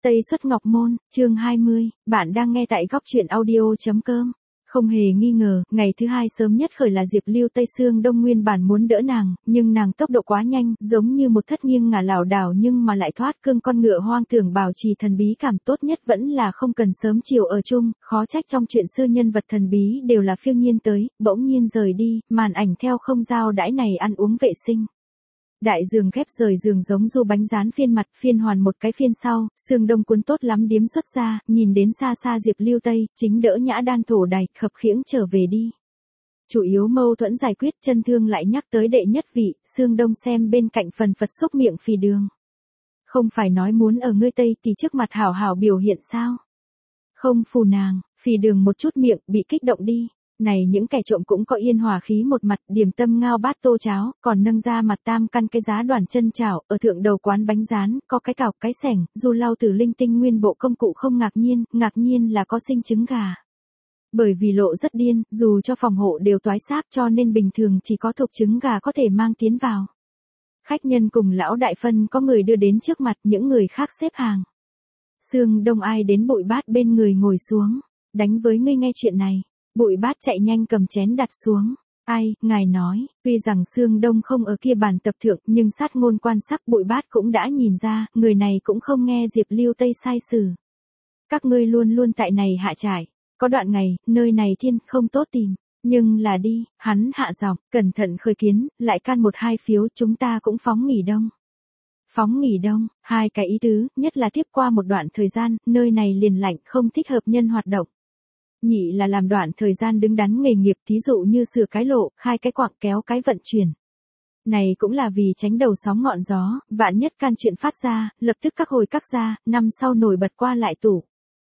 Tây Xuất Ngọc Môn, chương 20, bạn đang nghe tại góc truyện audio.com. Không hề nghi ngờ, ngày thứ hai sớm nhất khởi là Diệp Lưu Tây Sương Đông nguyên bản muốn đỡ nàng, nhưng nàng tốc độ quá nhanh, giống như một thất nghiêng ngả lảo đảo nhưng mà lại thoát cương con ngựa hoang, tưởng bảo trì thần bí cảm tốt nhất vẫn là không cần sớm chiều ở chung, khó trách trong chuyện xưa nhân vật thần bí đều là phiêu nhiên tới, bỗng nhiên rời đi, màn ảnh theo không giao đãi này ăn uống vệ sinh. Đại giường ghép rời giường giống du bánh rán phiên mặt phiên hoàn một cái phiên sau, Sương Đông cuốn tốt lắm điếm xuất ra, nhìn đến xa xa Diệp Lưu Tây, chính đỡ nhã đan thổ đài, khập khiễng trở về đi. Chủ yếu mâu thuẫn giải quyết, chân thương lại nhắc tới đệ nhất vị, Sương Đông xem bên cạnh phần phật xúc miệng Phì Đường. Không phải nói muốn ở ngươi Tây thì trước mặt hảo hảo biểu hiện sao? Không phù nàng, Phì Đường một chút miệng, bị kích động đi. Này những kẻ trộm cũng có yên hòa khí một mặt, điểm tâm ngao bát tô cháo, còn nâng ra mặt tam căn cái giá đoàn chân chảo, ở thượng đầu quán bánh rán, có cái cào, cái sẻng, du lau từ linh tinh nguyên bộ công cụ không ngạc nhiên là có sinh trứng gà. Bởi vì lộ rất điên, dù cho phòng hộ đều toái xác cho nên bình thường chỉ có thục trứng gà có thể mang tiến vào. Khách nhân cùng lão đại phân có người đưa đến trước mặt, những người khác xếp hàng. Sương Đông ai đến Bụi Bát bên người ngồi xuống, đánh với ngươi nghe chuyện này. Bụi Bát chạy nhanh cầm chén đặt xuống. Ai, ngài nói, tuy rằng Sương Đông không ở kia bàn tập thượng, nhưng sát ngôn quan sắc Bụi Bát cũng đã nhìn ra, người này cũng không nghe Diệp Lưu Tây sai sử. Các ngươi luôn luôn tại này hạ trải, có đoạn ngày, nơi này thiên không tốt tìm, nhưng là đi, hắn hạ giọng, cẩn thận khởi kiến, lại can 1-2 phiếu, chúng ta cũng phóng nghỉ đông. Phóng nghỉ đông, hai cái ý tứ, nhất là tiếp qua một đoạn thời gian, nơi này liền lạnh không thích hợp nhân hoạt động. Nhị là làm đoạn thời gian đứng đắn nghề nghiệp, thí dụ như sửa cái lộ, khai cái quạng, kéo cái vận chuyển. Này cũng là vì tránh đầu sóng ngọn gió, vạn nhất can chuyện phát ra, lập tức các hồi các ra, năm sau nổi bật qua lại tủ.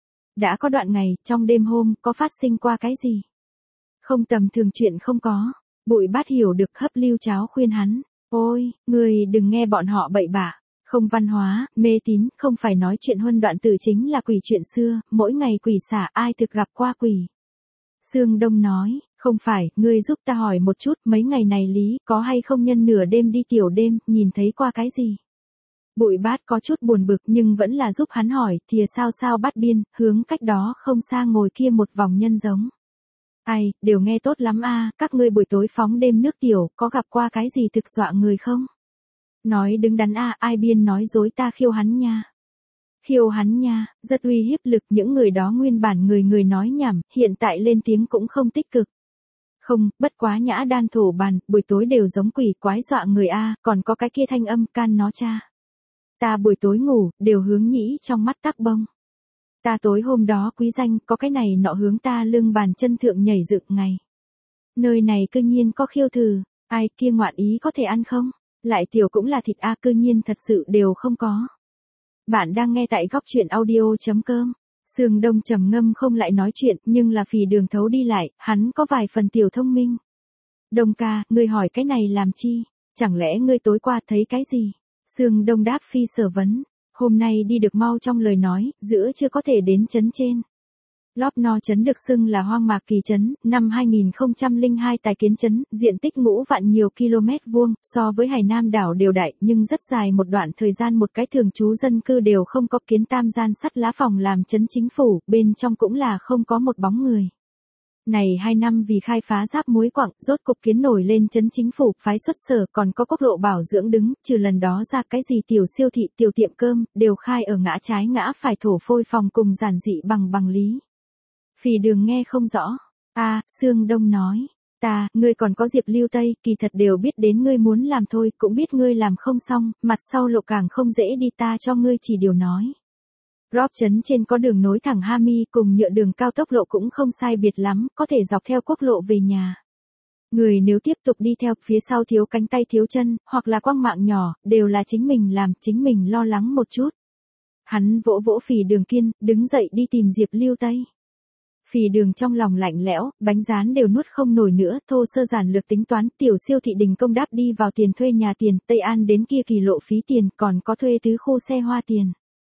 Đã có đoạn ngày, trong đêm hôm, có phát sinh qua cái gì? Không tầm thường chuyện không có. Bụi Bát hiểu được, hấp Lưu Cháo khuyên hắn. Ôi, người đừng nghe bọn họ bậy bạ. Không văn hóa, mê tín, không phải nói chuyện huân đoạn tử chính là quỷ chuyện xưa, mỗi ngày quỷ xả ai thực gặp qua quỷ. Sương Đông nói, không phải, ngươi giúp ta hỏi một chút, mấy ngày này lý, có hay không nhân nửa đêm đi tiểu đêm, nhìn thấy qua cái gì? Bụi Bát có chút buồn bực nhưng vẫn là giúp hắn hỏi, thìa sao Bát Biên, hướng cách đó không xa ngồi kia một vòng nhân giống. Ai, đều nghe tốt lắm a, các ngươi buổi tối phóng đêm nước tiểu, có gặp qua cái gì thực dọa người không? Nói đứng đắn a, ai biên nói dối ta khiêu hắn nha. Khiêu hắn nha, rất uy hiếp lực, những người đó nguyên bản người nói nhảm, hiện tại lên tiếng cũng không tích cực. Không, bất quá nhã đan thổ bàn, buổi tối đều giống quỷ quái dọa người a, còn có cái kia thanh âm can nó cha. Ta buổi tối ngủ, đều hướng nhĩ trong mắt tắc bông. Ta tối hôm đó quý danh, có cái này nọ hướng ta lưng bàn chân thượng nhảy dựng ngày. Nơi này cư nhiên có khiêu thử, ai kia ngoạn ý có thể ăn không? Lại tiểu cũng là thịt a, cư nhiên thật sự đều không có. Bạn đang nghe tại góc truyện audio.com. Sương Đông trầm ngâm không lại nói chuyện, nhưng là Phì Đường thấu đi lại, hắn có vài phần tiểu thông minh. Đông ca, ngươi hỏi cái này làm chi? Chẳng lẽ ngươi tối qua thấy cái gì? Sương Đông đáp phi sở vấn. Hôm nay đi được mau trong lời nói, giữa chưa có thể đến trấn trên. Lóp No trấn được xưng là hoang mạc kỳ trấn, năm 2002 tài kiến trấn, diện tích ngũ vạn nhiều km vuông, so với Hải Nam đảo đều đại, nhưng rất dài một đoạn thời gian một cái thường trú dân cư đều không có, kiến tam gian sắt lá phòng làm trấn chính phủ, bên trong cũng là không có một bóng người. Này 2 năm vì khai phá giáp muối quặng, rốt cục kiến nổi lên trấn chính phủ, phái xuất sở, còn có quốc lộ bảo dưỡng đứng, trừ lần đó ra cái gì tiểu siêu thị, tiểu tiệm cơm, đều khai ở ngã trái ngã phải thổ phôi phòng cùng giản dị bằng lý. Phì Đường nghe không rõ. Sương Đông nói, ngươi còn có Diệp Lưu Tây, kỳ thật đều biết đến ngươi muốn làm thôi, cũng biết ngươi làm không xong, mặt sau lộ càng không dễ đi, ta cho ngươi chỉ điều nói. Róp trấn trên có đường nối thẳng Hami cùng nhựa đường cao tốc lộ cũng không sai biệt lắm, có thể dọc theo quốc lộ về nhà. Người nếu tiếp tục đi theo, phía sau thiếu cánh tay thiếu chân, hoặc là quăng mạng nhỏ, đều là chính mình làm, chính mình lo lắng một chút. Hắn vỗ vỗ Phì Đường kiên, đứng dậy đi tìm Diệp Lưu Tây. Phì Đường trong lòng lạnh lẽo, bánh rán đều nuốt không nổi nữa, thô sơ giản lược tính toán, tiểu siêu thị đình công đáp đi vào tiền thuê nhà tiền, Tây An đến kia kỳ lộ phí tiền, còn có thuê tứ khu xe hoa tiền.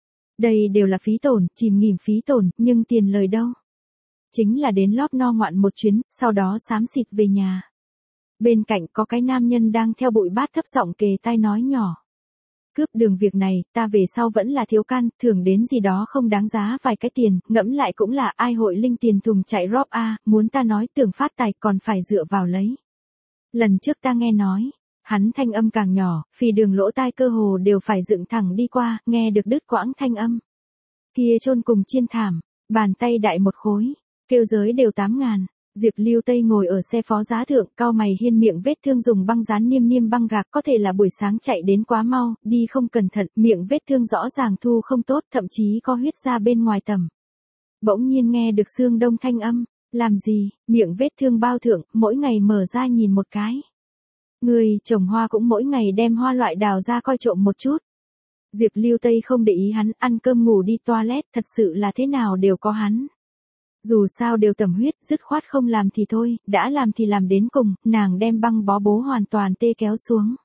Đây đều là phí tổn, chìm nghỉm phí tổn, nhưng tiền lời đâu? Chính là đến Lóp No ngoạn một chuyến, sau đó xám xịt về nhà. Bên cạnh có cái nam nhân đang theo Bụi Bát thấp giọng kề tai nói nhỏ. Cướp đường việc này, ta về sau vẫn là thiếu can, thưởng đến gì đó không đáng giá vài cái tiền, ngẫm lại cũng là ai hội linh tiền thùng chạy róp a, muốn ta nói tưởng phát tài còn phải dựa vào lấy. Lần trước ta nghe nói, hắn thanh âm càng nhỏ, phì đường lỗ tai cơ hồ đều phải dựng thẳng đi qua, nghe được đứt quãng thanh âm. Kia chôn cùng chiên thảm, bàn tay đại một khối, kêu giới đều 8.000. Diệp Lưu Tây ngồi ở xe phó giá thượng, cau mày hiên miệng vết thương dùng băng dán niêm niêm băng gạc, có thể là buổi sáng chạy đến quá mau, đi không cẩn thận, miệng vết thương rõ ràng thu không tốt, thậm chí có huyết ra bên ngoài tầm. Bỗng nhiên nghe được Sương Đông thanh âm, làm gì, miệng vết thương bao thượng, mỗi ngày mở ra nhìn một cái. Người trồng hoa cũng mỗi ngày đem hoa loại đào ra coi trộm một chút. Diệp Lưu Tây không để ý hắn, ăn cơm ngủ đi toilet, thật sự là thế nào đều có hắn. Dù sao đều tẩm huyết, dứt khoát không làm thì thôi, đã làm thì làm đến cùng, nàng đem băng bó bố hoàn toàn tê kéo xuống.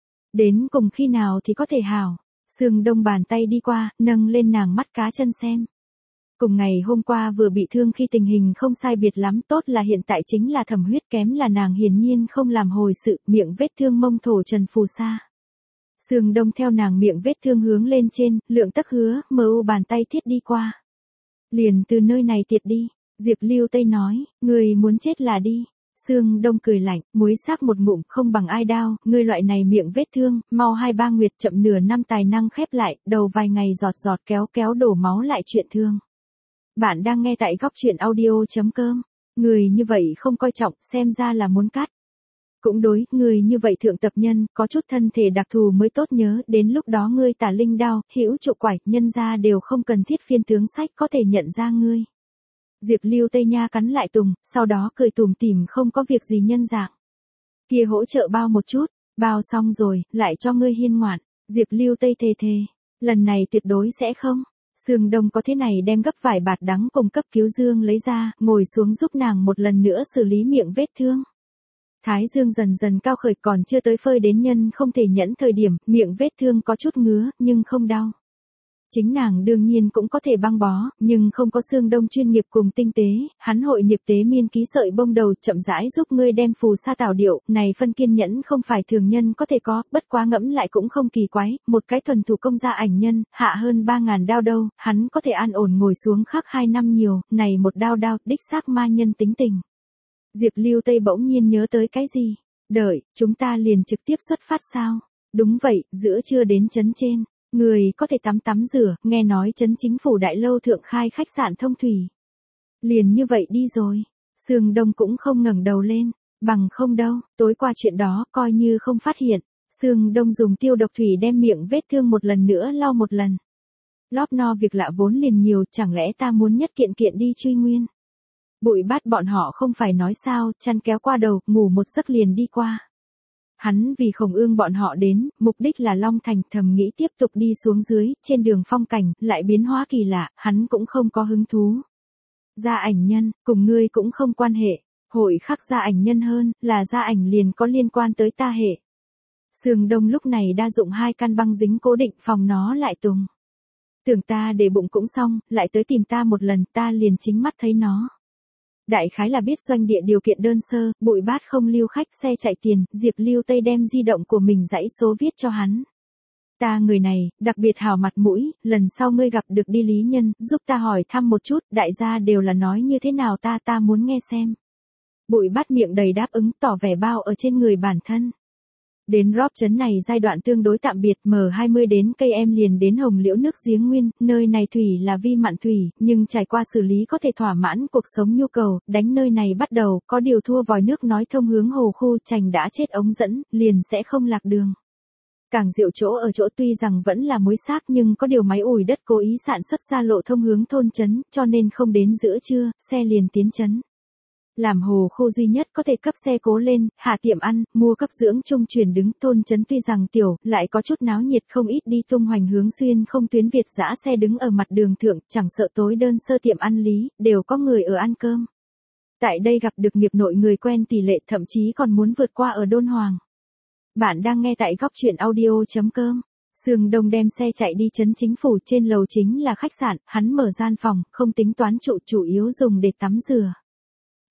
Đến cùng khi nào thì có thể hảo. Sương Đông bàn tay đi qua, nâng lên nàng mắt cá chân xem. Cùng ngày hôm qua vừa bị thương khi tình hình không sai biệt lắm, tốt là hiện tại chính là thẩm huyết, kém là nàng hiển nhiên không làm hồi sự, miệng vết thương mông thổ trần phù sa. Sương Đông theo nàng miệng vết thương hướng lên trên, lượng tấc hứa, mưu bàn tay thiết đi qua. Liền từ nơi này tiệt đi, Diệp Lưu Tây nói, người muốn chết là đi. Sương Đông cười lạnh, muối xác một ngụm không bằng ai đao, ngươi loại này miệng vết thương, mau 2-3 nguyệt chậm nửa năm tài năng khép lại, đầu vài ngày giọt giọt kéo kéo đổ máu lại chuyện thương. Bạn đang nghe tại góc truyện audio.com, người như vậy không coi trọng, xem ra là muốn cắt. Cũng đối, người như vậy thượng tập nhân, có chút thân thể đặc thù mới tốt nhớ, đến lúc đó ngươi tả linh đao, hữu trụ quải, nhân ra đều không cần thiết phiên tướng sách có thể nhận ra ngươi. Diệp Lưu Tây Nha cắn lại tùng, sau đó cười tủm tỉm không có việc gì nhân dạng. Kia hỗ trợ bao một chút, bao xong rồi, lại cho ngươi hiên ngoạn. Diệp Lưu Tây thề thề, lần này tuyệt đối sẽ không. Sương Đông có thế này đem gấp vải bạt đắng cùng cấp cứu dương lấy ra, ngồi xuống giúp nàng một lần nữa xử lý miệng vết thương. Thái dương dần dần cao khởi, còn chưa tới phơi đến nhân không thể nhẫn thời điểm, miệng vết thương có chút ngứa, nhưng không đau. Chính nàng đương nhiên cũng có thể băng bó, nhưng không có Sương Đông chuyên nghiệp cùng tinh tế, hắn hội niệp tế miên ký sợi bông đầu chậm rãi giúp ngươi đem phù sa tảo điệu, này phân kiên nhẫn không phải thường nhân có thể có, bất quá ngẫm lại cũng không kỳ quái, một cái thuần thủ công gia ảnh nhân, hạ hơn 3.000 đao đâu, hắn có thể an ổn ngồi xuống khắc 2 năm nhiều, này một đao đích xác ma nhân tính tình. Diệp Lưu Tây bỗng nhiên nhớ tới cái gì? Đợi, chúng ta liền trực tiếp xuất phát sao? Đúng vậy, giữa trưa đến trấn trên. Người có thể tắm rửa, nghe nói trấn chính phủ đại lâu thượng khai khách sạn thông thủy. Liền như vậy đi rồi. Sương Đông cũng không ngẩng đầu lên, bằng không đâu, tối qua chuyện đó coi như không phát hiện. Sương Đông dùng tiêu độc thủy đem miệng vết thương một lần nữa lau một lần. Lóp no việc lạ vốn liền nhiều, chẳng lẽ ta muốn nhất kiện kiện đi truy nguyên. Bụi Bát bọn họ không phải nói sao, chăn kéo qua đầu, ngủ một giấc liền đi qua. Hắn vì Khổng Ương bọn họ đến, mục đích là Long Thành, thầm nghĩ tiếp tục đi xuống dưới, trên đường phong cảnh, lại biến hóa kỳ lạ, hắn cũng không có hứng thú. Gia ảnh nhân, cùng ngươi cũng không quan hệ, hội khắc gia ảnh nhân hơn, là gia ảnh liền có liên quan tới ta hệ. Sương Đông lúc này đa dụng 2 căn băng dính cố định phòng nó lại tùng. Tưởng ta để bụng cũng xong, lại tới tìm ta một lần, ta liền chính mắt thấy nó. Đại khái là biết doanh địa điều kiện đơn sơ, Bụi Bát không lưu khách, xe chạy tiền, Diệp Lưu Tây đem di động của mình dãy số viết cho hắn. Ta người này, đặc biệt hào mặt mũi, lần sau ngươi gặp được đi lý nhân, giúp ta hỏi thăm một chút, đại gia đều là nói như thế nào ta muốn nghe xem. Bụi Bát miệng đầy đáp ứng, tỏ vẻ bao ở trên người bản thân. Đến Róp trấn này giai đoạn tương đối tạm biệt, M20 đến cây em liền đến Hồng Liễu nước giếng nguyên, nơi này thủy là vi mặn thủy, nhưng trải qua xử lý có thể thỏa mãn cuộc sống nhu cầu, đánh nơi này bắt đầu, có điều thua vòi nước nói thông hướng hồ khu Trành đã chết ống dẫn, liền sẽ không lạc đường. Cảng Diệu chỗ ở chỗ tuy rằng vẫn là mối xác nhưng có điều máy ủi đất cố ý sản xuất ra lộ thông hướng thôn trấn, cho nên không đến giữa trưa, xe liền tiến trấn. Làm hồ khu duy nhất có thể cấp xe cố lên, hạ tiệm ăn, mua cấp dưỡng trung chuyển đứng, thôn trấn tuy rằng tiểu, lại có chút náo nhiệt, không ít đi tung hoành hướng xuyên không tuyến Việt dã xe đứng ở mặt đường thượng, chẳng sợ tối đơn sơ tiệm ăn lý, đều có người ở ăn cơm. Tại đây gặp được nghiệp nội người quen tỷ lệ thậm chí còn muốn vượt qua ở Đôn Hoàng. Bạn đang nghe tại góc truyện audio.com. Sương Đông đem xe chạy đi trấn chính phủ, trên lầu chính là khách sạn, hắn mở gian phòng, không tính toán trụ, chủ yếu dùng để tắm rửa.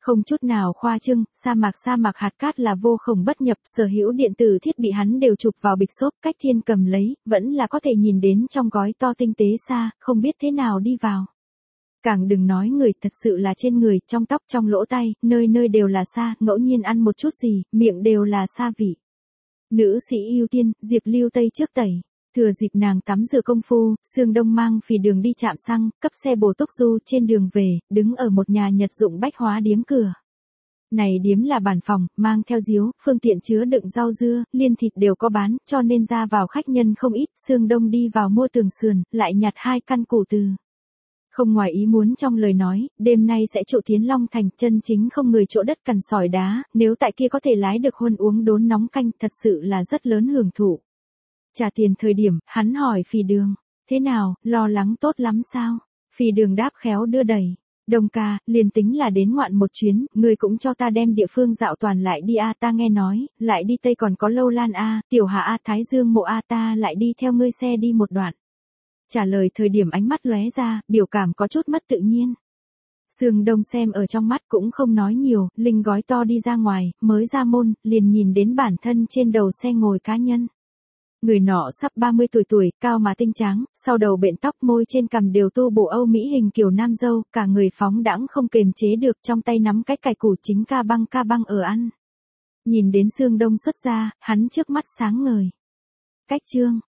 Không chút nào khoa trương, sa mạc hạt cát là vô khổng bất nhập, sở hữu điện tử thiết bị hắn đều chụp vào bịch xốp, cách thiên cầm lấy, vẫn là có thể nhìn đến trong gói to tinh tế xa, không biết thế nào đi vào. Càng đừng nói người, thật sự là trên người, trong tóc, trong lỗ tay, nơi nơi đều là sa, ngẫu nhiên ăn một chút gì, miệng đều là sa vị. Nữ sĩ ưu tiên, Diệp Lưu Tây trước tẩy. Thừa dịp nàng tắm rửa công phu, Sương Đông mang Phì Đường đi trạm xăng, cấp xe bổ túc du trên đường về, đứng ở một nhà Nhật dụng bách hóa điếm cửa. Này điếm là bản phòng, mang theo diếu, phương tiện chứa đựng rau dưa, liên thịt đều có bán, cho nên ra vào khách nhân không ít. Sương Đông đi vào mua tường sườn, lại nhặt 2 căn củ từ. Không ngoài ý muốn trong lời nói, đêm nay sẽ trụ tiến Long Thành, chân chính không người chỗ đất cằn sỏi đá, nếu tại kia có thể lái được huân uống đốn nóng canh, thật sự là rất lớn hưởng thụ. Trả tiền thời điểm, hắn hỏi Phì Đường, thế nào, lo lắng tốt lắm sao? Phì Đường đáp khéo đưa đẩy. Đồng ca, liền tính là đến ngoạn một chuyến, người cũng cho ta đem địa phương dạo toàn lại đi a, ta nghe nói, lại đi Tây còn có Lâu Lan a, Tiểu Hà a, Thái Dương Mộ a, ta lại đi theo ngươi xe đi một đoạn. Trả lời thời điểm ánh mắt lóe ra, biểu cảm có chút mất tự nhiên. Sương Đông xem ở trong mắt cũng không nói nhiều, Linh gói to đi ra ngoài, mới ra môn, liền nhìn đến bản thân trên đầu xe ngồi cá nhân. Người nọ sắp 30 tuổi, cao mà tinh tráng, sau đầu bện tóc, môi trên cằm đều tô bộ Âu Mỹ hình kiểu nam dâu, cả người phóng đãng không kềm chế được, trong tay nắm cái cải củ chính ca băng ở ăn. Nhìn đến Sương Đông xuất ra, hắn trước mắt sáng ngời. Cách chương